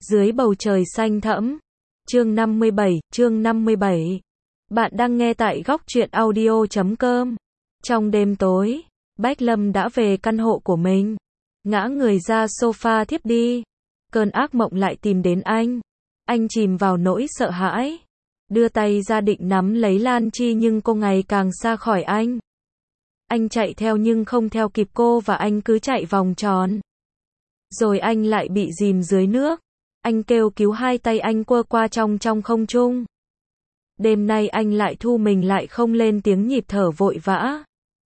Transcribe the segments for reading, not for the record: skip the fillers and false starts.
Dưới bầu trời xanh thẫm. Chương 57. Bạn đang nghe tại góc truyện audio.com. Trong đêm tối, Bách Lâm đã về căn hộ của mình. Ngã người ra sofa thiếp đi. Cơn ác mộng lại tìm đến anh. Anh chìm vào nỗi sợ hãi. Đưa tay ra định nắm lấy Lan Chi nhưng cô ngày càng xa khỏi anh. Anh chạy theo nhưng không theo kịp cô và anh cứ chạy vòng tròn. Rồi anh lại bị dìm dưới nước. Anh kêu cứu, hai tay anh quơ qua trong không trung. Đêm nay anh lại thu mình lại không lên tiếng, nhịp thở vội vã.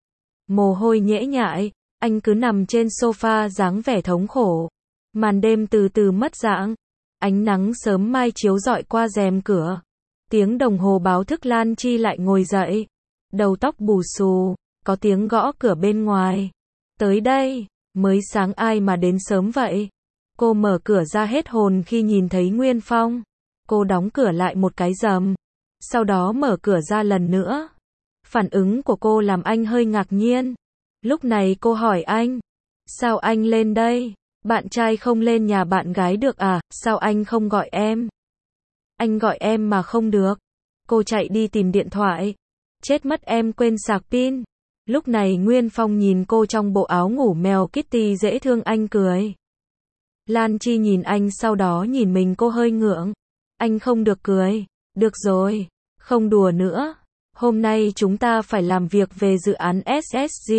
Mồ hôi nhễ nhại, anh cứ nằm trên sofa dáng vẻ thống khổ. Màn đêm từ từ mất dạng. Ánh nắng sớm mai chiếu rọi qua rèm cửa. Tiếng đồng hồ báo thức. Lan Chi lại ngồi dậy. Đầu tóc bù xù, có tiếng gõ cửa bên ngoài. Tới đây, mới sáng ai mà đến sớm vậy? Cô mở cửa ra hết hồn khi nhìn thấy Nguyên Phong. Cô đóng cửa lại một cái rầm. Sau đó mở cửa ra lần nữa. Phản ứng của cô làm anh hơi ngạc nhiên. Lúc này cô hỏi anh. Sao anh lên đây? Bạn trai không lên nhà bạn gái được à? Sao anh không gọi em? Anh gọi em mà không được. Cô chạy đi tìm điện thoại. Chết mất, em quên sạc pin. Lúc này Nguyên Phong nhìn cô trong bộ áo ngủ mèo Kitty dễ thương, anh cười. Lan Chi nhìn anh sau đó nhìn mình, cô hơi ngượng. Anh không được cười. Được rồi, không đùa nữa. Hôm nay chúng ta phải làm việc về dự án SSG.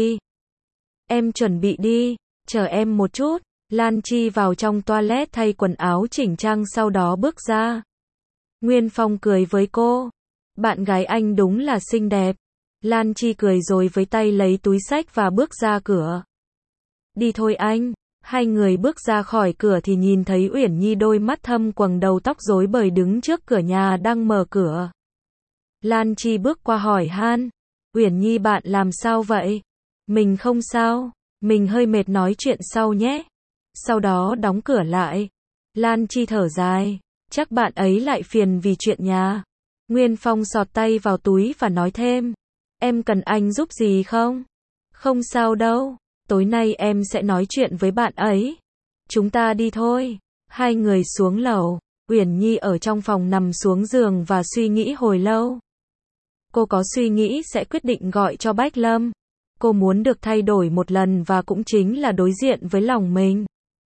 Em chuẩn bị đi, chờ em một chút. Lan Chi vào trong toilet thay quần áo chỉnh trang sau đó bước ra. Nguyên Phong cười với cô. Bạn gái anh đúng là xinh đẹp. Lan Chi cười rồi với tay lấy túi xách và bước ra cửa. Đi thôi anh. Hai người bước ra khỏi cửa thì nhìn thấy Uyển Nhi đôi mắt thâm quầng, đầu tóc rối bời đứng trước cửa nhà đang mở cửa. Lan Chi bước qua hỏi han. Uyển Nhi, bạn làm sao vậy? Mình không sao. Mình hơi mệt, nói chuyện sau nhé. Sau đó đóng cửa lại. Lan Chi thở dài. Chắc bạn ấy lại phiền vì chuyện nhà. Nguyên Phong xọt tay vào túi và nói thêm. Em cần anh giúp gì không? Không sao đâu. Tối nay em sẽ nói chuyện với bạn ấy. Chúng ta đi thôi. Hai người xuống lầu. Uyển Nhi ở trong phòng nằm xuống giường và suy nghĩ hồi lâu. Cô có suy nghĩ sẽ quyết định gọi cho Bách Lâm. Cô muốn được thay đổi một lần và cũng chính là đối diện với lòng mình.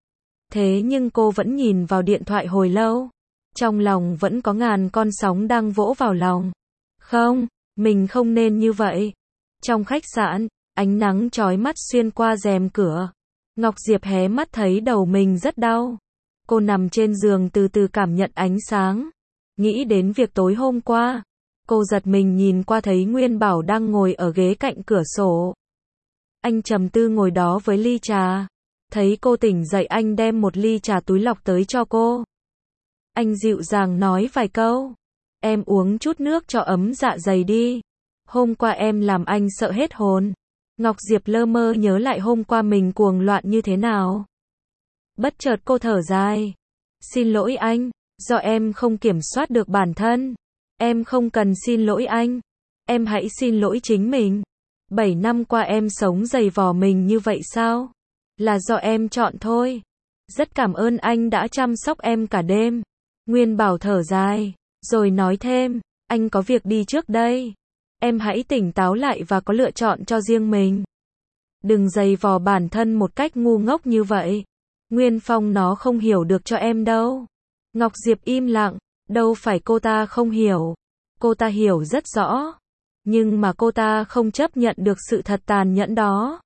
Thế nhưng cô vẫn nhìn vào điện thoại hồi lâu. Trong lòng vẫn có ngàn con sóng đang vỗ vào lòng. Không, mình không nên như vậy. Trong khách sạn, ánh nắng chói mắt xuyên qua rèm cửa. Ngọc Diệp hé mắt thấy đầu mình rất đau. Cô nằm trên giường từ từ cảm nhận ánh sáng. Nghĩ đến việc tối hôm qua. Cô giật mình nhìn qua thấy Nguyên Bảo đang ngồi ở ghế cạnh cửa sổ. Anh trầm tư ngồi đó với ly trà. Thấy cô tỉnh dậy anh đem một ly trà túi lọc tới cho cô. Anh dịu dàng nói vài câu. Em uống chút nước cho ấm dạ dày đi. Hôm qua em làm anh sợ hết hồn. Ngọc Diệp lơ mơ nhớ lại hôm qua mình cuồng loạn như thế nào. Bất chợt cô thở dài. Xin lỗi anh, do em không kiểm soát được bản thân. Em không cần xin lỗi anh. Em hãy xin lỗi chính mình. 7 năm qua em sống dày vò mình như vậy sao? Là do em chọn thôi. Rất cảm ơn anh đã chăm sóc em cả đêm. Nguyên Bảo thở dài, rồi nói thêm, anh có việc đi trước đây. Em hãy tỉnh táo lại và có lựa chọn cho riêng mình. Đừng dày vò bản thân một cách ngu ngốc như vậy. Nguyên Phong nó không hiểu được cho em đâu. Ngọc Diệp im lặng, đâu phải cô ta không hiểu. Cô ta hiểu rất rõ. Nhưng mà cô ta không chấp nhận được sự thật tàn nhẫn đó.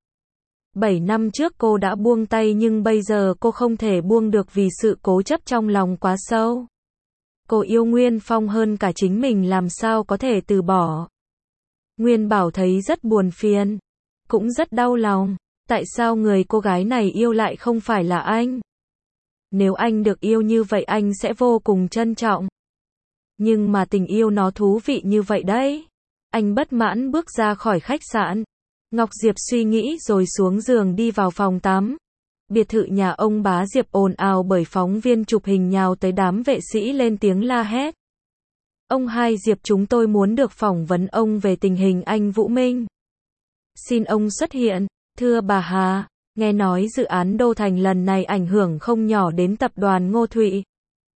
7 năm trước cô đã buông tay nhưng bây giờ cô không thể buông được vì sự cố chấp trong lòng quá sâu. Cô yêu Nguyên Phong hơn cả chính mình, làm sao có thể từ bỏ. Nguyên Bảo thấy rất buồn phiền, cũng rất đau lòng. Tại sao người cô gái này yêu lại không phải là anh? Nếu anh được yêu như vậy anh sẽ vô cùng trân trọng. Nhưng mà tình yêu nó thú vị như vậy đấy. Anh bất mãn bước ra khỏi khách sạn. Ngọc Diệp suy nghĩ rồi xuống giường đi vào phòng tắm. Biệt thự nhà ông bá Diệp ồn ào bởi phóng viên chụp hình nhào tới, đám vệ sĩ lên tiếng la hét. Ông hai Diệp, chúng tôi muốn được phỏng vấn ông về tình hình anh Vũ Minh. Xin ông xuất hiện. Thưa bà Hà, nghe nói dự án Đô Thành lần này ảnh hưởng không nhỏ đến tập đoàn Ngô Thụy.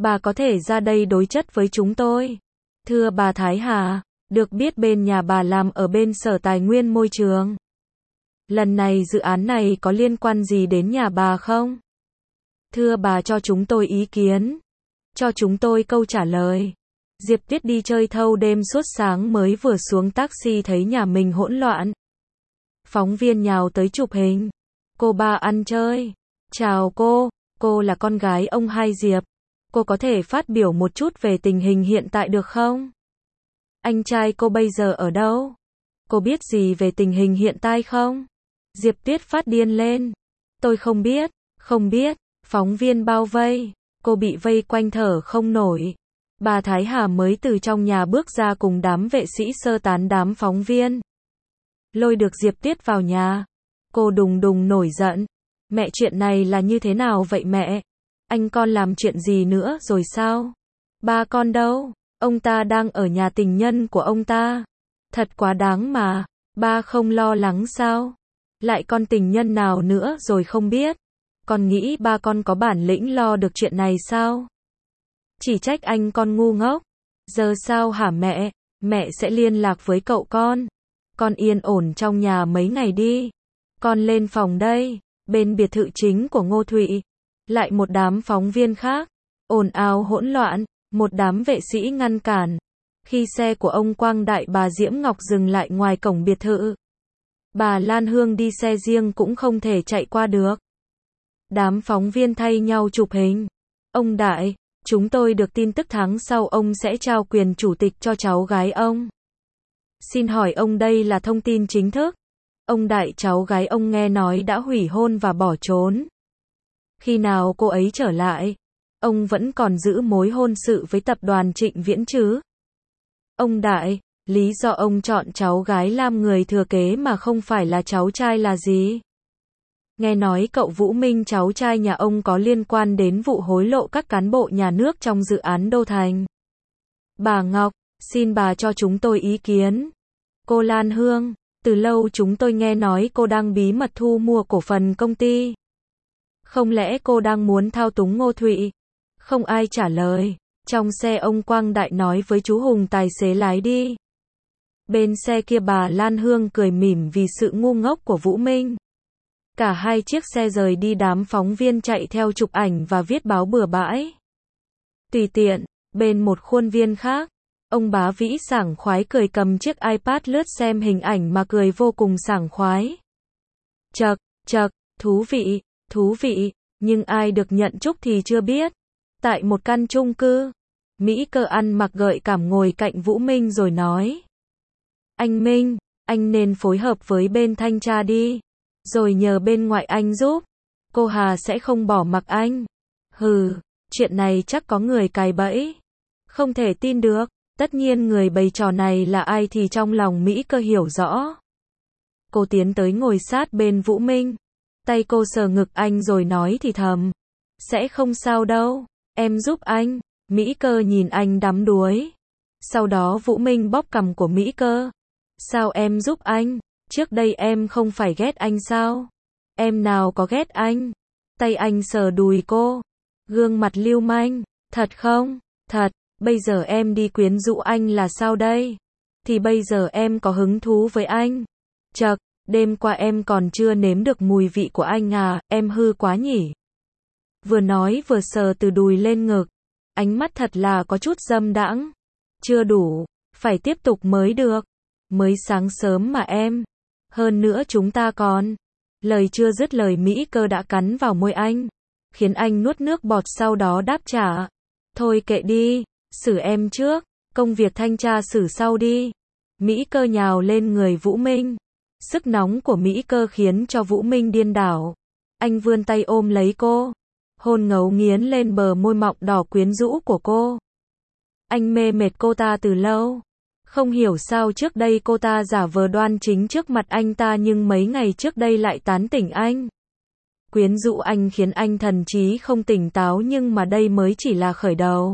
Bà có thể ra đây đối chất với chúng tôi. Thưa bà Thái Hà, được biết bên nhà bà làm ở bên Sở Tài nguyên Môi trường. Lần này dự án này có liên quan gì đến nhà bà không? Thưa bà cho chúng tôi ý kiến. Cho chúng tôi câu trả lời. Diệp Tuyết đi chơi thâu đêm suốt sáng mới vừa xuống taxi thấy nhà mình hỗn loạn. Phóng viên nhào tới chụp hình. Cô ba ăn chơi. Chào cô là con gái ông hai Diệp. Cô có thể phát biểu một chút về tình hình hiện tại được không? Anh trai cô bây giờ ở đâu? Cô biết gì về tình hình hiện tại không? Diệp Tuyết phát điên lên. Tôi không biết. Phóng viên bao vây. Cô bị vây quanh thở không nổi. Bà Thái Hà mới từ trong nhà bước ra cùng đám vệ sĩ sơ tán đám phóng viên. Lôi được Diệp Tuyết vào nhà. Cô đùng đùng nổi giận. Mẹ, chuyện này là như thế nào vậy mẹ? Anh con làm chuyện gì nữa rồi sao? Ba con đâu? Ông ta đang ở nhà tình nhân của ông ta. Thật quá đáng mà. Ba không lo lắng sao? Lại con tình nhân nào nữa rồi không biết. Con nghĩ ba con có bản lĩnh lo được chuyện này sao? Chỉ trách anh con ngu ngốc. Giờ sao hả mẹ? Mẹ sẽ liên lạc với cậu con. Con yên ổn trong nhà mấy ngày đi. Con lên phòng đây. Bên biệt thự chính của Ngô Thụy. Lại một đám phóng viên khác. Ồn ào hỗn loạn. Một đám vệ sĩ ngăn cản. Khi xe của ông Quang Đại bà Diễm Ngọc dừng lại ngoài cổng biệt thự. Bà Lan Hương đi xe riêng cũng không thể chạy qua được. Đám phóng viên thay nhau chụp hình. Ông Đại, chúng tôi được tin tức tháng sau ông sẽ trao quyền chủ tịch cho cháu gái ông. Xin hỏi ông đây là thông tin chính thức? Ông Đại, cháu gái ông nghe nói đã hủy hôn và bỏ trốn. Khi nào cô ấy trở lại? Ông vẫn còn giữ mối hôn sự với tập đoàn Trịnh Viễn chứ? Ông Đại, lý do ông chọn cháu gái làm người thừa kế mà không phải là cháu trai là gì? Nghe nói cậu Vũ Minh cháu trai nhà ông có liên quan đến vụ hối lộ các cán bộ nhà nước trong dự án Đô Thành. Bà Ngọc, xin bà cho chúng tôi ý kiến. Cô Lan Hương, từ lâu chúng tôi nghe nói cô đang bí mật thu mua cổ phần công ty. Không lẽ cô đang muốn thao túng Ngô Thụy? Không ai trả lời. Trong xe ông Quang Đại nói với chú Hùng tài xế lái đi. Bên xe kia bà Lan Hương cười mỉm vì sự ngu ngốc của Vũ Minh. Cả hai chiếc xe rời đi, đám phóng viên chạy theo chụp ảnh và viết báo bừa bãi. Tùy tiện, bên một khuôn viên khác, ông Bá Vĩ sảng khoái cười cầm chiếc iPad lướt xem hình ảnh mà cười vô cùng sảng khoái. Chậc, thú vị, nhưng ai được nhận chúc thì chưa biết. Tại một căn chung cư, Mỹ Cơ ăn mặc gợi cảm ngồi cạnh Vũ Minh rồi nói. Anh Minh, anh nên phối hợp với bên thanh tra đi. Rồi nhờ bên ngoại anh giúp. Cô Hà sẽ không bỏ mặc anh. Hừ, chuyện này chắc có người cài bẫy. Không thể tin được. Tất nhiên người bày trò này là ai thì trong lòng Mỹ Cơ hiểu rõ. Cô tiến tới ngồi sát bên Vũ Minh. Tay cô sờ ngực anh rồi nói thì thầm. Sẽ không sao đâu. Em giúp anh. Mỹ Cơ nhìn anh đắm đuối. Sau đó Vũ Minh bóp cằm của Mỹ Cơ. Sao em giúp anh? Trước đây em không phải ghét anh sao? Em nào có ghét anh? Tay anh sờ đùi cô. Gương mặt lưu manh. Thật không? Thật. Bây giờ em đi quyến rũ anh là sao đây? Thì bây giờ em có hứng thú với anh. Chậc, đêm qua em còn chưa nếm được mùi vị của anh à, em hư quá nhỉ? Vừa nói vừa sờ từ đùi lên ngực. Ánh mắt thật là có chút dâm đãng. Chưa đủ, phải tiếp tục mới được. Mới sáng sớm mà em. Hơn nữa chúng ta còn. Lời chưa dứt lời Mỹ Cơ đã cắn vào môi anh. Khiến anh nuốt nước bọt sau đó đáp trả. Thôi kệ đi, xử em trước. Công việc thanh tra xử sau đi. Mỹ Cơ nhào lên người Vũ Minh. Sức nóng của Mỹ Cơ khiến cho Vũ Minh điên đảo. Anh vươn tay ôm lấy cô. Hôn ngấu nghiến lên bờ môi mọng đỏ quyến rũ của cô. Anh mê mệt cô ta từ lâu. Không hiểu sao trước đây cô ta giả vờ đoan chính trước mặt anh ta nhưng mấy ngày trước đây lại tán tỉnh anh. Quyến rũ anh khiến anh thần trí không tỉnh táo nhưng mà đây mới chỉ là khởi đầu.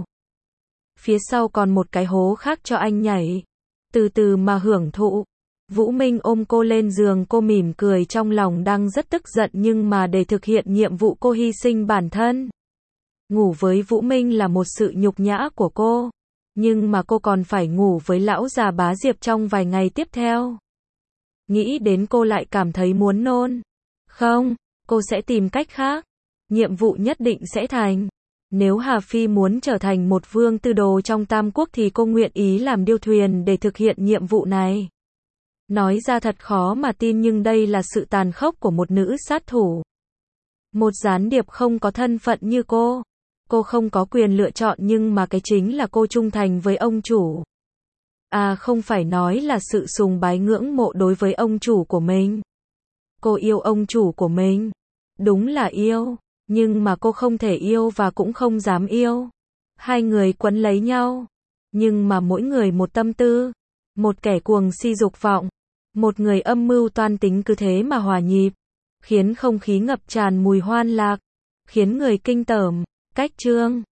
Phía sau còn một cái hố khác cho anh nhảy. Từ từ mà hưởng thụ. Vũ Minh ôm cô lên giường, cô mỉm cười trong lòng đang rất tức giận nhưng mà để thực hiện nhiệm vụ cô hy sinh bản thân. Ngủ với Vũ Minh là một sự nhục nhã của cô. Nhưng mà cô còn phải ngủ với lão già Bá Diệp trong vài ngày tiếp theo. Nghĩ đến cô lại cảm thấy muốn nôn. Không, cô sẽ tìm cách khác. Nhiệm vụ nhất định sẽ thành. Nếu Hà Phi muốn trở thành một vương tư đồ trong Tam Quốc thì cô nguyện ý làm điêu thuyền để thực hiện nhiệm vụ này. Nói ra thật khó mà tin nhưng đây là sự tàn khốc của một nữ sát thủ. Một gián điệp không có thân phận như cô. Cô không có quyền lựa chọn nhưng mà cái chính là cô trung thành với ông chủ. À không phải nói là sự sùng bái ngưỡng mộ đối với ông chủ của mình. Cô yêu ông chủ của mình. Đúng là yêu. Nhưng mà cô không thể yêu và cũng không dám yêu. Hai người quấn lấy nhau. Nhưng mà mỗi người một tâm tư. Một kẻ cuồng si dục vọng. Một người âm mưu toan tính cứ thế mà hòa nhịp. Khiến không khí ngập tràn mùi hoan lạc. Khiến người kinh tởm. Cách chương